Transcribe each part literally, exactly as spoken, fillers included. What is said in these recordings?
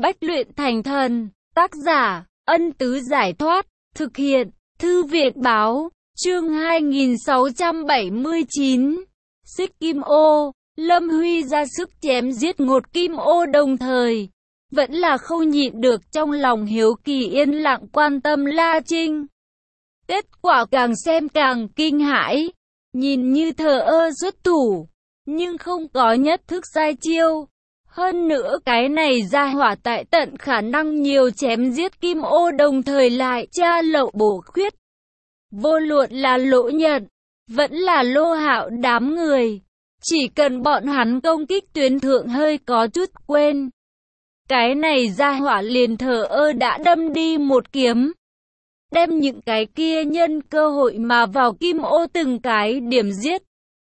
Bách luyện thành thần. Tác giả, Ân Tứ Giải Thoát. Thực hiện, Thư Việt Báo. Chương hai nghìn sáu trăm bảy mươi chín. Xích Kim Ô. Lâm Huy ra sức chém giết Ngột Kim Ô đồng thời. Vẫn là không nhịn được trong lòng hiếu kỳ yên lặng quan tâm La Trinh. Kết quả càng xem càng kinh hãi. Nhìn như thờ ơ xuất thủ, nhưng không có nhất thức sai chiêu. Hơn nữa cái này ra hỏa tại tận khả năng nhiều chém giết Kim Ô đồng thời lại tra lậu bổ khuyết. Vô luận là Lỗ Nhận, vẫn là Lô Hạo đám người. Chỉ cần bọn hắn công kích tuyến thượng hơi có chút quên. Cái này ra hỏa liền thờ ơ đã đâm đi một kiếm. Đem những cái kia nhân cơ hội mà vào Kim Ô từng cái điểm giết.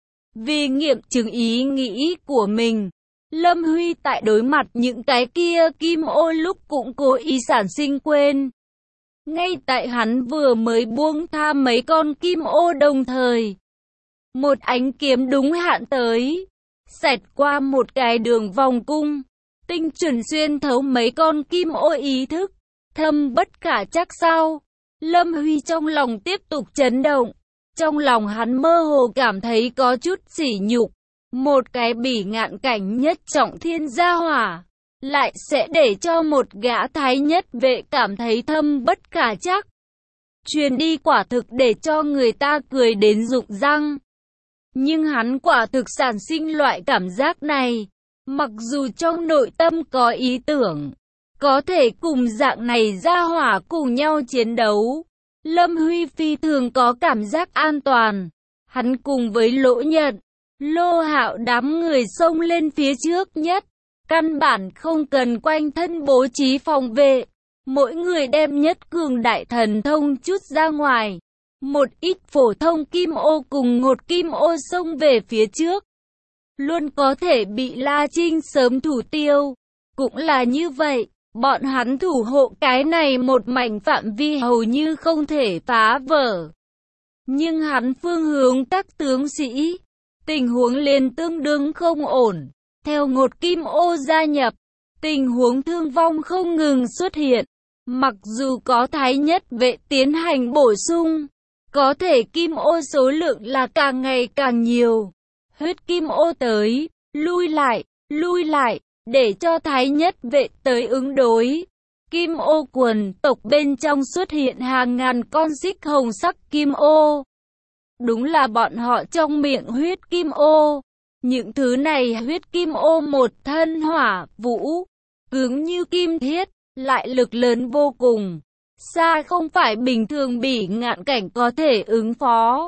Vì nghiệm chứng ý nghĩ của mình, Lâm Huy tại đối mặt những cái kia Kim Ô lúc cũng cố ý sản sinh quên. Ngay tại hắn vừa mới buông tha mấy con Kim Ô đồng thời. Một ánh kiếm đúng hạn tới, xẹt qua một cái đường vòng cung, tinh chuẩn xuyên thấu mấy con Kim Ô ý thức, thâm bất khả trắc sao. Lâm Huy trong lòng tiếp tục chấn động, trong lòng hắn mơ hồ cảm thấy có chút sỉ nhục, một cái bỉ ngạn cảnh nhất trọng thiên gia hỏa, lại sẽ để cho một gã thái nhất vệ cảm thấy thâm bất khả trắc. Truyền đi quả thực để cho người ta cười đến rụng răng. Nhưng hắn quả thực sản sinh loại cảm giác này, mặc dù trong nội tâm có ý tưởng, có thể cùng dạng này ra hỏa cùng nhau chiến đấu. Lâm Huy phi thường có cảm giác an toàn. Hắn cùng với Lỗ Nhận, Lô Hạo đám người xông lên phía trước nhất. Căn bản không cần quanh thân bố trí phòng vệ. Mỗi người đem nhất cường đại thần thông chút ra ngoài. Một ít phổ thông Kim Ô cùng Ngột Kim Ô xông về phía trước. Luôn có thể bị La Trinh sớm thủ tiêu. Cũng là như vậy. Bọn hắn thủ hộ cái này một mảnh phạm vi hầu như không thể phá vỡ. Nhưng hắn phương hướng các tướng sĩ, tình huống liền tương đương không ổn. Theo Ngột Kim Ô gia nhập, tình huống thương vong không ngừng xuất hiện. Mặc dù có thái nhất vệ tiến hành bổ sung, có thể Kim Ô số lượng là càng ngày càng nhiều. Huyết Kim Ô tới, lui lại, lui lại. Để cho thái nhất vệ tới ứng đối. Kim Ô quần tộc bên trong xuất hiện hàng ngàn con xích hồng sắc Kim Ô. Đúng là bọn họ trong miệng huyết Kim Ô. Những thứ này huyết Kim Ô một thân hỏa, vũ, cứng như kim thiết, lại lực lớn vô cùng. Xa không phải bình thường bỉ ngạn cảnh có thể ứng phó.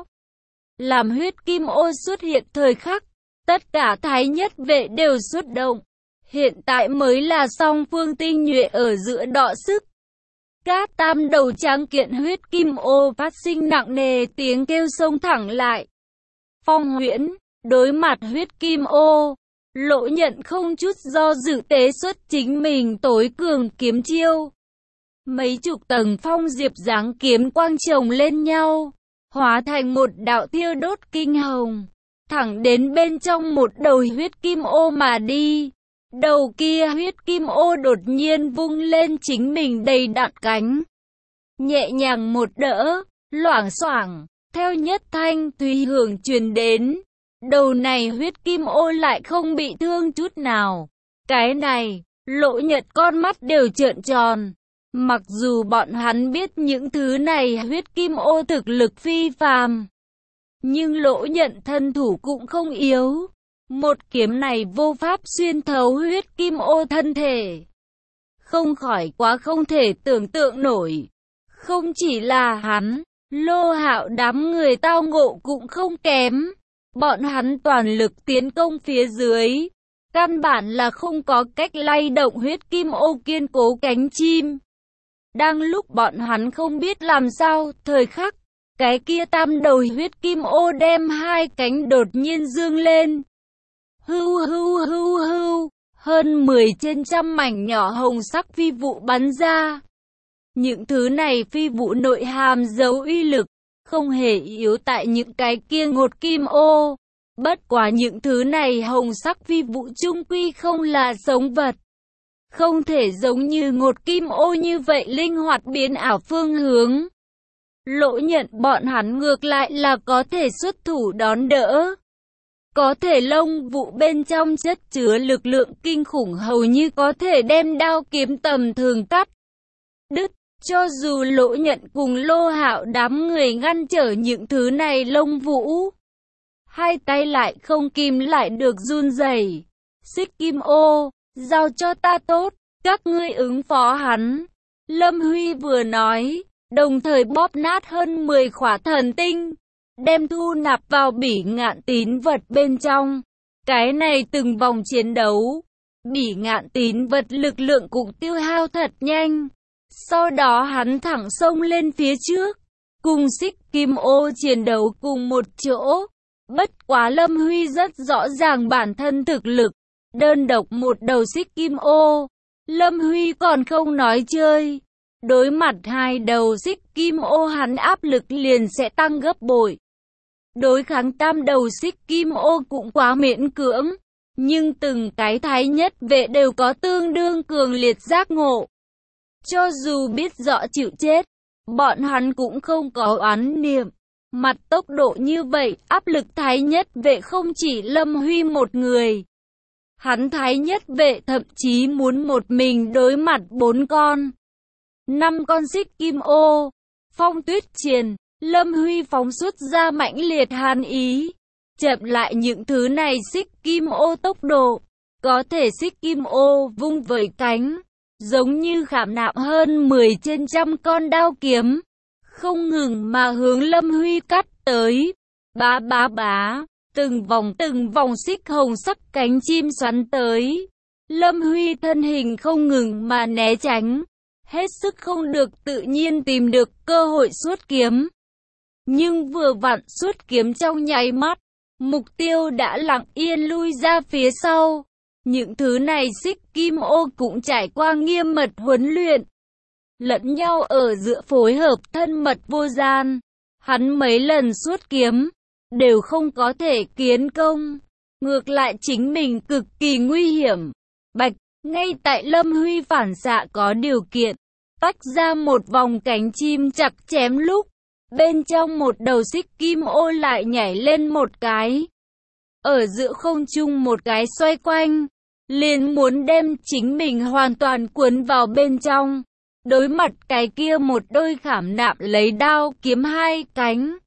Làm huyết Kim Ô xuất hiện thời khắc, tất cả thái nhất vệ đều xuất động. Hiện tại mới là song phương tinh nhuệ ở giữa đọ sức. Các tam đầu tráng kiện huyết Kim Ô phát sinh nặng nề tiếng kêu xông thẳng lại. Phong Huyễn, đối mặt huyết Kim Ô, Lỗ Nhận không chút do dự tế xuất chính mình tối cường kiếm chiêu. Mấy chục tầng phong diệp dáng kiếm quang chồng lên nhau, hóa thành một đạo thiêu đốt kinh hồng, thẳng đến bên trong một đầu huyết Kim Ô mà đi. Đầu kia huyết Kim Ô đột nhiên vung lên chính mình đầy đặn cánh. Nhẹ nhàng một đỡ, loảng xoảng, theo nhất thanh tùy hưởng truyền đến. Đầu này huyết Kim Ô lại không bị thương chút nào. Cái này, Lỗ Nhận con mắt đều trợn tròn. Mặc dù bọn hắn biết những thứ này huyết Kim Ô thực lực phi phàm, nhưng Lỗ Nhận thân thủ cũng không yếu. Một kiếm này vô pháp xuyên thấu huyết Kim Ô thân thể. Không khỏi quá không thể tưởng tượng nổi. Không chỉ là hắn, Lô Hạo đám người tao ngộ cũng không kém. Bọn hắn toàn lực tiến công phía dưới. Căn bản là không có cách lay động huyết Kim Ô kiên cố cánh chim. Đang lúc bọn hắn không biết làm sao, thời khắc, cái kia tam đầu huyết Kim Ô đem hai cánh đột nhiên dương lên. Hưu hưu hưu hưu, hơn mười trên trăm mảnh nhỏ hồng sắc phi vụ bắn ra. Những thứ này phi vụ nội hàm giấu uy lực, không hề yếu tại những cái kia Ngột Kim Ô. Bất quá những thứ này hồng sắc phi vụ chung quy không là sống vật. không thể giống như Ngột Kim Ô như vậy linh hoạt biến ảo phương hướng. Lỗ Nhận bọn hắn ngược lại là có thể xuất thủ đón đỡ. Có thể lông vũ bên trong chất chứa lực lượng kinh khủng hầu như có thể đem đao kiếm tầm thường cắt đứt. Cho dù Lỗ Nhận cùng Lô Hạo đám người ngăn trở những thứ này lông vũ, hai tay lại không kìm lại được run rẩy. Xích Kim Ô, giao cho ta tốt, các ngươi ứng phó hắn. Lâm Huy vừa nói, đồng thời bóp nát hơn mười khỏa thần tinh, đem thu nạp vào Bỉ Ngạn tín vật bên trong. Cái này từng vòng chiến đấu, Bỉ Ngạn tín vật lực lượng cũng tiêu hao thật nhanh. Sau đó hắn thẳng xông lên phía trước, cùng Xích Kim Ô chiến đấu cùng một chỗ. Bất quá Lâm Huy rất rõ ràng bản thân thực lực, đơn độc một đầu Xích Kim Ô, Lâm Huy còn không nói chơi. Đối mặt hai đầu Xích Kim Ô hắn áp lực liền sẽ tăng gấp bội. Đối kháng tam đầu Xích Kim Ô cũng quá miễn cưỡng, nhưng từng cái thái nhất vệ đều có tương đương cường liệt giác ngộ. Cho dù biết rõ chịu chết, bọn hắn cũng không có oán niệm. Mặt tốc độ như vậy, áp lực thái nhất vệ không chỉ Lâm Huy một người. Hắn thái nhất vệ thậm chí muốn một mình đối mặt bốn con, năm con Xích Kim Ô. Phong Tuyết Triền, Lâm Huy phóng xuất ra mãnh liệt hàn ý, chậm lại những thứ này Xích Kim Ô tốc độ. Có thể Xích Kim Ô vung vẩy cánh, giống như khảm nạm hơn mười trên trăm con đao kiếm, không ngừng mà hướng Lâm Huy cắt tới. Bá bá bá, từng vòng từng vòng xích hồng sắc cánh chim xoắn tới. Lâm Huy thân hình không ngừng mà né tránh, hết sức không được tự nhiên tìm được cơ hội xuất kiếm. Nhưng vừa vặn xuất kiếm trong nháy mắt, mục tiêu đã lặng yên lui ra phía sau. Những thứ này Xích Kim Ô cũng trải qua nghiêm mật huấn luyện, lẫn nhau ở giữa phối hợp thân mật vô gian. Hắn mấy lần xuất kiếm, đều không có thể kiến công. Ngược lại chính mình cực kỳ nguy hiểm. Bạch, ngay tại Lâm Huy phản xạ có điều kiện, tách ra một vòng cánh chim chặt chém lúc, bên trong một đầu Xích Kim Ô lại nhảy lên một cái. Ở giữa không trung một cái xoay quanh, liền muốn đem chính mình hoàn toàn cuốn vào bên trong. Đối mặt cái kia một đôi khảm nạm lấy đao kiếm hai cánh,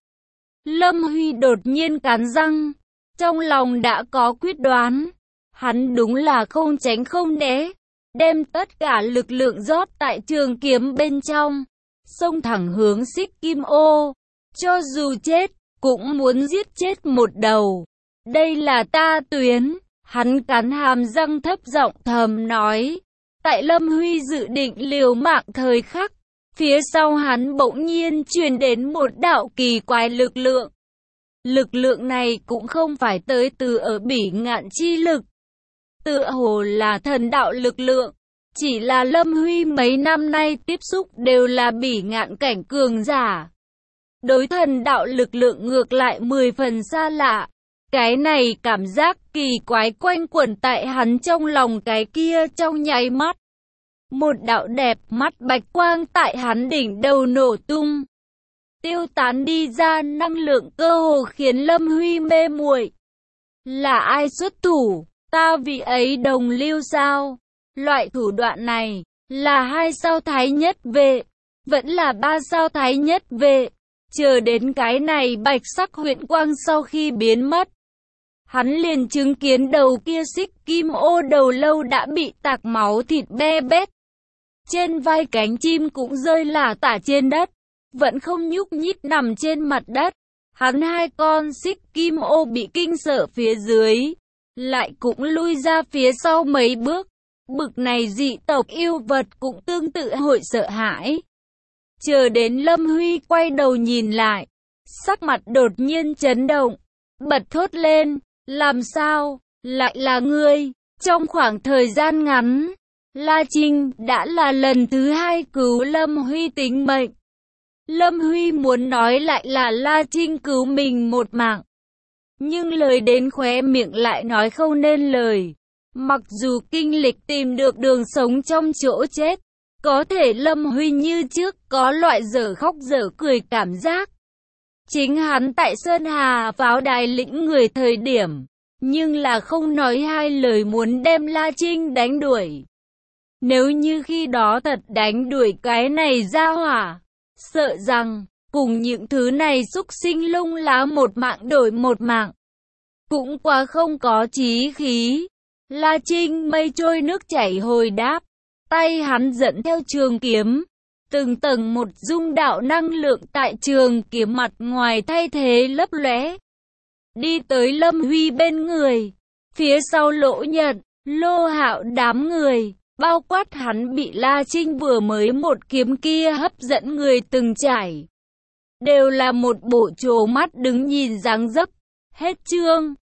Lâm Huy đột nhiên cắn răng, trong lòng đã có quyết đoán. Hắn đúng là không tránh không né, đem tất cả lực lượng rót tại trường kiếm bên trong, xông thẳng hướng Xích Kim Ô. Cho dù chết, cũng muốn giết chết một đầu. Đây là ta tuyến. Hắn cắn hàm răng thấp giọng thầm nói. Tại Lâm Huy dự định liều mạng thời khắc, phía sau hắn bỗng nhiên truyền đến một đạo kỳ quái lực lượng. Lực lượng này cũng không phải tới từ ở Bỉ Ngạn chi lực, tựa hồ là thần đạo lực lượng. Chỉ là Lâm Huy mấy năm nay tiếp xúc đều là Bỉ Ngạn cảnh cường giả, đối thần đạo lực lượng ngược lại mười phần xa lạ. Cái này cảm giác kỳ quái quanh quẩn tại hắn trong lòng cái kia trong nháy mắt. Một đạo đẹp mắt bạch quang tại hắn đỉnh đầu nổ tung, tiêu tán đi ra năng lượng cơ hồ khiến Lâm Huy mê muội. Là ai xuất thủ? Ta vì ấy đồng lưu sao? Loại thủ đoạn này, là hai sao thái nhất vệ, vẫn là ba sao thái nhất vệ. Chờ đến cái này bạch sắc huyễn quang sau khi biến mất, hắn liền chứng kiến đầu kia Xích Kim Ô đầu lâu đã bị tạc máu thịt be bét. Trên vai cánh chim cũng rơi lả tả trên đất, vẫn không nhúc nhích nằm trên mặt đất. Hắn hai con Xích Kim Ô bị kinh sợ phía dưới, lại cũng lui ra phía sau mấy bước. Bực này dị tộc yêu vật cũng tương tự hội sợ hãi. Chờ đến Lâm Huy quay đầu nhìn lại, sắc mặt đột nhiên chấn động, bật thốt lên, làm sao, lại là ngươi? Trong khoảng thời gian ngắn, La Trinh đã là lần thứ hai cứu Lâm Huy tính mệnh. Lâm Huy muốn nói lại là La Trinh cứu mình một mạng, nhưng lời đến khóe miệng lại nói không nên lời. Mặc dù kinh lịch tìm được đường sống trong chỗ chết, có thể Lâm Huy như trước có loại dở khóc dở cười cảm giác. Chính hắn tại Sơn Hà pháo đài lĩnh người thời điểm, nhưng là không nói hai lời muốn đem La Trinh đánh đuổi. Nếu như khi đó thật đánh đuổi cái này ra hỏa, sợ rằng, cùng những thứ này xúc sinh lung lá một mạng đổi một mạng. Cũng quá không có chí khí. La Trinh mây trôi nước chảy hồi đáp, tay hắn dẫn theo trường kiếm. Từng tầng một dung đạo năng lượng tại trường kiếm mặt ngoài thay thế lấp lóe. Đi tới Lâm Huy bên người. Phía sau Lỗ Nhật, Lô Hạo đám người, bao quát hắn bị La Trinh vừa mới một kiếm kia hấp dẫn người từng trải. Đều là một bộ trố mắt đứng nhìn dáng dấp. Hết chương.